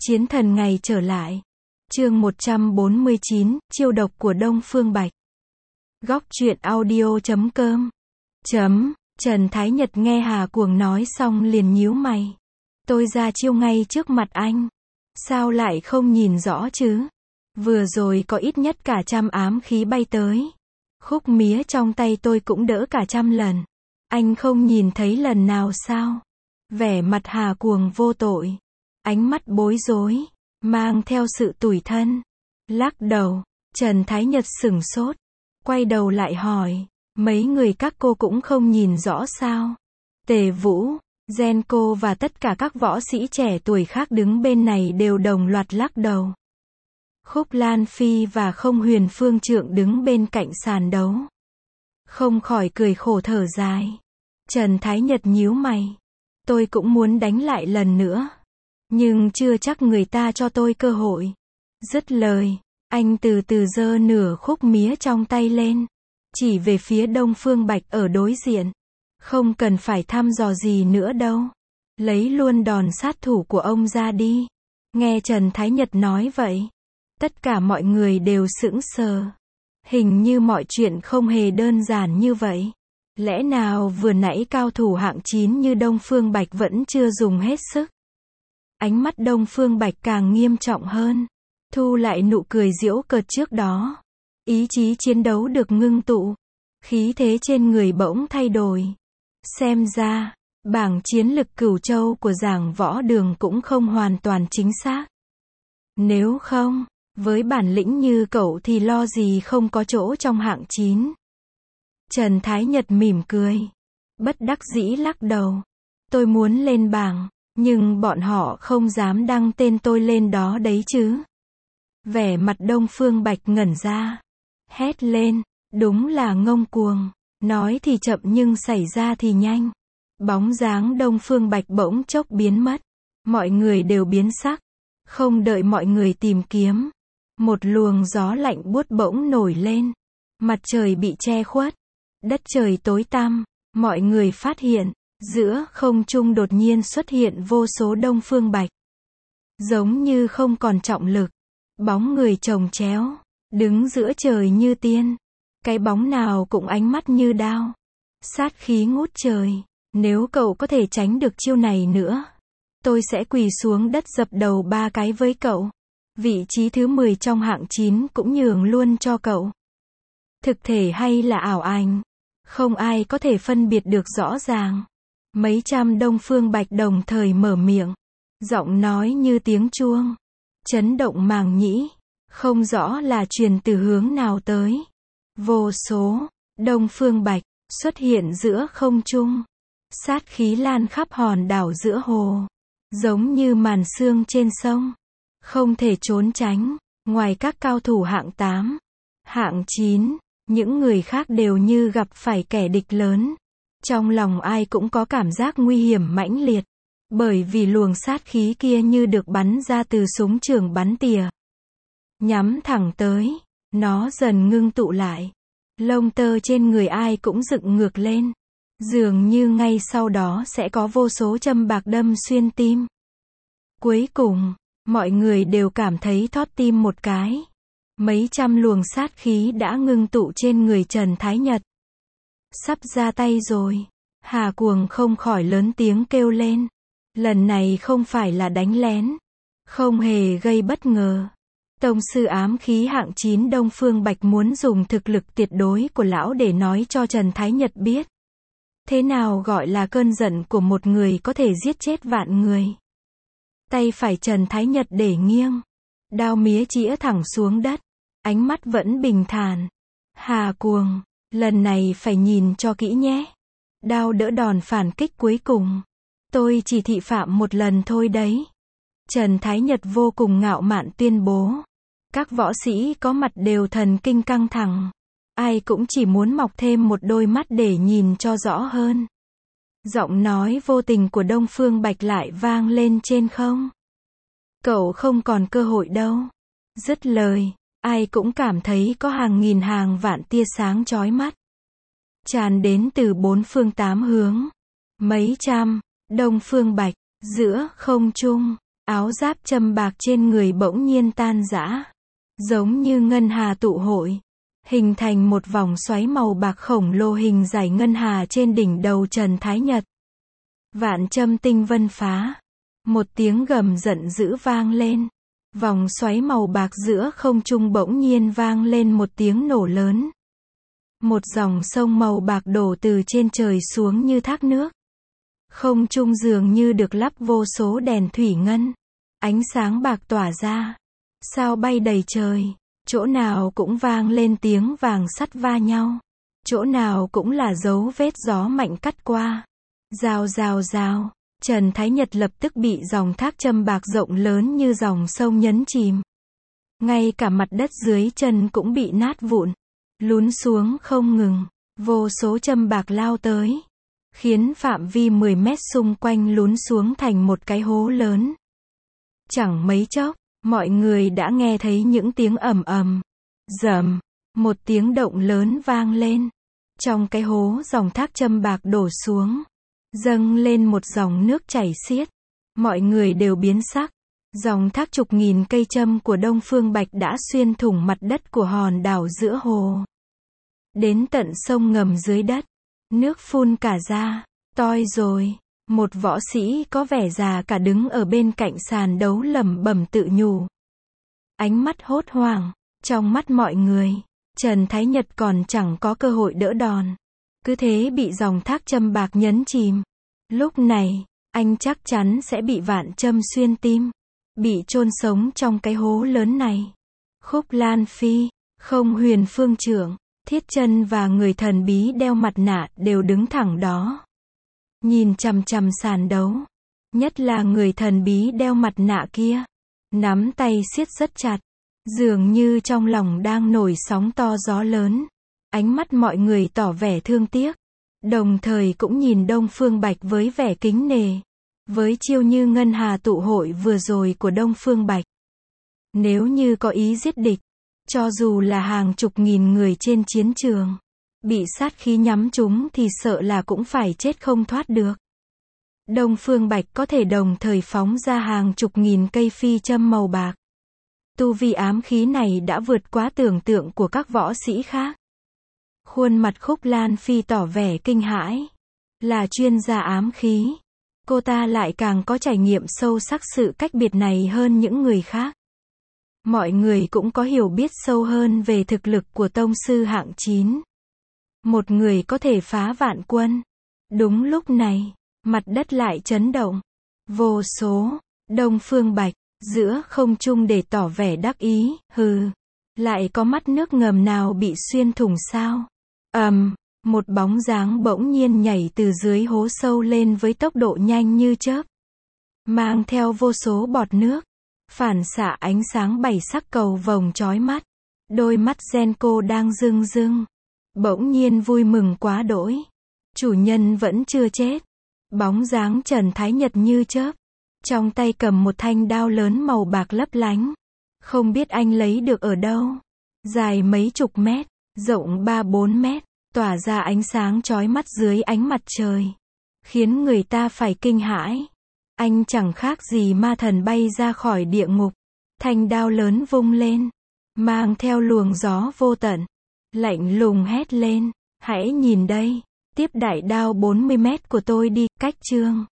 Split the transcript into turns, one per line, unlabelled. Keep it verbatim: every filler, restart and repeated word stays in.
Chiến thần ngày trở lại. Chương một trăm bốn mươi chín, chiêu độc của Đông Phương Bạch. Góc truyện audio chấm com. Chấm, Trần Thái Nhật nghe Hà Cuồng nói xong liền nhíu mày. Tôi ra chiêu ngay trước mặt anh. Sao lại không nhìn rõ chứ? Vừa rồi có ít nhất cả trăm ám khí bay tới. Khúc mía trong tay tôi cũng đỡ cả trăm lần. Anh không nhìn thấy lần nào sao? Vẻ mặt Hà Cuồng vô tội. Ánh mắt bối rối, mang theo sự tủi thân. Lắc đầu, Trần Thái Nhật sửng sốt. Quay đầu lại hỏi, mấy người các cô cũng không nhìn rõ sao? Tề Vũ, Genco và tất cả các võ sĩ trẻ tuổi khác đứng bên này đều đồng loạt lắc đầu. Khúc Lan Phi và Không Huyền Phương Trượng đứng bên cạnh sàn đấu. Không khỏi cười khổ thở dài. Trần Thái Nhật nhíu mày. Tôi cũng muốn đánh lại lần nữa. Nhưng chưa chắc người ta cho tôi cơ hội. Dứt lời, anh từ từ giơ nửa khúc mía trong tay lên. Chỉ về phía Đông Phương Bạch ở đối diện. Không cần phải thăm dò gì nữa đâu. Lấy luôn đòn sát thủ của ông ra đi. Nghe Trần Thái Nhật nói vậy. Tất cả mọi người đều sững sờ. Hình như mọi chuyện không hề đơn giản như vậy. Lẽ nào vừa nãy cao thủ hạng chín như Đông Phương Bạch vẫn chưa dùng hết sức? Ánh mắt Đông Phương Bạch càng nghiêm trọng hơn. Thu lại nụ cười giễu cợt trước đó. Ý chí chiến đấu được ngưng tụ. Khí thế trên người bỗng thay đổi. Xem ra, bảng chiến lực Cửu Châu của Giảng Võ Đường cũng không hoàn toàn chính xác. Nếu không, với bản lĩnh như cậu thì lo gì không có chỗ trong hạng chín. Trần Thái Nhật mỉm cười. Bất đắc dĩ lắc đầu. Tôi muốn lên bảng, nhưng bọn họ không dám đăng tên tôi lên đó đấy chứ. Vẻ mặt Đông Phương Bạch ngẩn ra. Hét lên, đúng là ngông cuồng. Nói thì chậm nhưng xảy ra thì nhanh. Bóng dáng Đông Phương Bạch bỗng chốc biến mất. Mọi người đều biến sắc. Không đợi mọi người tìm kiếm. Một luồng gió lạnh buốt bỗng nổi lên. Mặt trời bị che khuất. Đất trời tối tăm. Mọi người phát hiện, giữa không trung đột nhiên xuất hiện vô số Đông Phương Bạch. Giống như không còn trọng lực. Bóng người chồng chéo. Đứng giữa trời như tiên. Cái bóng nào cũng ánh mắt như đao. Sát khí ngút trời. Nếu cậu có thể tránh được chiêu này nữa, tôi sẽ quỳ xuống đất dập đầu ba cái với cậu. Vị trí thứ mười trong hạng chín cũng nhường luôn cho cậu. Thực thể hay là ảo ảnh? Không ai có thể phân biệt được rõ ràng. Mấy trăm Đông Phương Bạch đồng thời mở miệng. Giọng nói như tiếng chuông. Chấn động màng nhĩ. Không rõ là truyền từ hướng nào tới. Vô số Đông Phương Bạch xuất hiện giữa không trung. Sát khí lan khắp hòn đảo giữa hồ. Giống như màn sương trên sông. Không thể trốn tránh. Ngoài các cao thủ hạng tám, hạng chín, những người khác đều như gặp phải kẻ địch lớn. Trong lòng ai cũng có cảm giác nguy hiểm mãnh liệt. Bởi vì luồng sát khí kia như được bắn ra từ súng trường bắn tỉa. Nhắm thẳng tới. Nó dần ngưng tụ lại. Lông tơ trên người ai cũng dựng ngược lên. Dường như ngay sau đó sẽ có vô số châm bạc đâm xuyên tim. Cuối cùng, mọi người đều cảm thấy thót tim một cái. Mấy trăm luồng sát khí đã ngưng tụ trên người Trần Thái Nhật. Sắp ra tay rồi. Hà Cuồng không khỏi lớn tiếng kêu lên. Lần này không phải là đánh lén. Không hề gây bất ngờ. Tông sư ám khí hạng chín Đông Phương Bạch muốn dùng thực lực tuyệt đối của lão để nói cho Trần Thái Nhật biết. Thế nào gọi là cơn giận của một người có thể giết chết vạn người. Tay phải Trần Thái Nhật để nghiêng. Đao mía chĩa thẳng xuống đất. Ánh mắt vẫn bình thản. Hà Cuồng, lần này phải nhìn cho kỹ nhé. Đao đỡ đòn phản kích cuối cùng. Tôi chỉ thị phạm một lần thôi đấy. Trần Thái Nhật vô cùng ngạo mạn tuyên bố. Các võ sĩ có mặt đều thần kinh căng thẳng. Ai cũng chỉ muốn mọc thêm một đôi mắt để nhìn cho rõ hơn. Giọng nói vô tình của Đông Phương Bạch lại vang lên trên không. Cậu không còn cơ hội đâu. Dứt lời, ai cũng cảm thấy có hàng nghìn hàng vạn tia sáng chói mắt. Tràn đến từ bốn phương tám hướng. Mấy trăm, Đông Phương Bạch, giữa không trung. Áo giáp châm bạc trên người bỗng nhiên tan rã, giống như ngân hà tụ hội, hình thành một vòng xoáy màu bạc khổng lồ hình dải ngân hà trên đỉnh đầu Trần Thái Nhật. Vạn châm tinh vân phá. Một tiếng gầm giận dữ vang lên. Vòng xoáy màu bạc giữa không trung bỗng nhiên vang lên một tiếng nổ lớn. Một dòng sông màu bạc đổ từ trên trời xuống như thác nước. Không trung dường như được lắp vô số đèn thủy ngân. Ánh sáng bạc tỏa ra. Sao bay đầy trời. Chỗ nào cũng vang lên tiếng vàng sắt va nhau. Chỗ nào cũng là dấu vết gió mạnh cắt qua. Rào rào rào. Trần Thái Nhật lập tức bị dòng thác châm bạc rộng lớn như dòng sông nhấn chìm. Ngay cả mặt đất dưới chân cũng bị nát vụn. Lún xuống không ngừng. Vô số châm bạc lao tới. Khiến phạm vi mười mét xung quanh lún xuống thành một cái hố lớn. Chẳng mấy chốc, mọi người đã nghe thấy những tiếng ầm ầm, rầm, một tiếng động lớn vang lên. Trong cái hố dòng thác châm bạc đổ xuống, dâng lên một dòng nước chảy xiết. Mọi người đều biến sắc. Dòng thác chục nghìn cây châm của Đông Phương Bạch đã xuyên thủng mặt đất của hòn đảo giữa hồ. Đến tận sông ngầm dưới đất. Nước phun cả ra. Toi rồi. Một võ sĩ có vẻ già cả đứng ở bên cạnh sàn đấu lẩm bẩm tự nhủ. Ánh mắt hốt hoảng. Trong mắt mọi người, Trần Thái Nhật còn chẳng có cơ hội đỡ đòn. Cứ thế bị dòng thác châm bạc nhấn chìm. Lúc này, anh chắc chắn sẽ bị vạn châm xuyên tim. Bị chôn sống trong cái hố lớn này. Khúc Lan Phi, Không Huyền Phương Trưởng, Thiết Chân và người thần bí đeo mặt nạ đều đứng thẳng đó. Nhìn chằm chằm sàn đấu. Nhất là người thần bí đeo mặt nạ kia. Nắm tay siết rất chặt. Dường như trong lòng đang nổi sóng to gió lớn. Ánh mắt mọi người tỏ vẻ thương tiếc. Đồng thời cũng nhìn Đông Phương Bạch với vẻ kính nể. Với chiêu như ngân hà tụ hội vừa rồi của Đông Phương Bạch. Nếu như có ý giết địch. Cho dù là hàng chục nghìn người trên chiến trường. Bị sát khí nhắm chúng thì sợ là cũng phải chết không thoát được. Đông Phương Bạch có thể đồng thời phóng ra hàng chục nghìn cây phi châm màu bạc. Tu vi ám khí này đã vượt quá tưởng tượng của các võ sĩ khác. Khuôn mặt Khúc Lan Phi tỏ vẻ kinh hãi. Là chuyên gia ám khí. Cô ta lại càng có trải nghiệm sâu sắc sự cách biệt này hơn những người khác. Mọi người cũng có hiểu biết sâu hơn về thực lực của tông sư hạng chín. Một người có thể phá vạn quân. Đúng lúc này, mặt đất lại chấn động. Vô số, Đông Phương Bạch, giữa không trung để tỏ vẻ đắc ý, hừ. Lại có mắt nước ngầm nào bị xuyên thủng sao? Ầm, um, một bóng dáng bỗng nhiên nhảy từ dưới hố sâu lên với tốc độ nhanh như chớp. Mang theo vô số bọt nước. Phản xạ ánh sáng bảy sắc cầu vồng chói mắt. Đôi mắt Genko đang rưng rưng. Bỗng nhiên vui mừng quá đỗi. Chủ nhân vẫn chưa chết. Bóng dáng Trần Thái Nhật như chớp. Trong tay cầm một thanh đao lớn màu bạc lấp lánh. Không biết anh lấy được ở đâu. Dài mấy chục mét, rộng ba bốn mét, tỏa ra ánh sáng chói mắt dưới ánh mặt trời. Khiến người ta phải kinh hãi. Anh chẳng khác gì ma thần bay ra khỏi địa ngục. Thanh đao lớn vung lên. Mang theo luồng gió vô tận. Lạnh lùng hét lên. Hãy nhìn đây. Tiếp đại đao bốn mươi mét của tôi đi. Cách chương.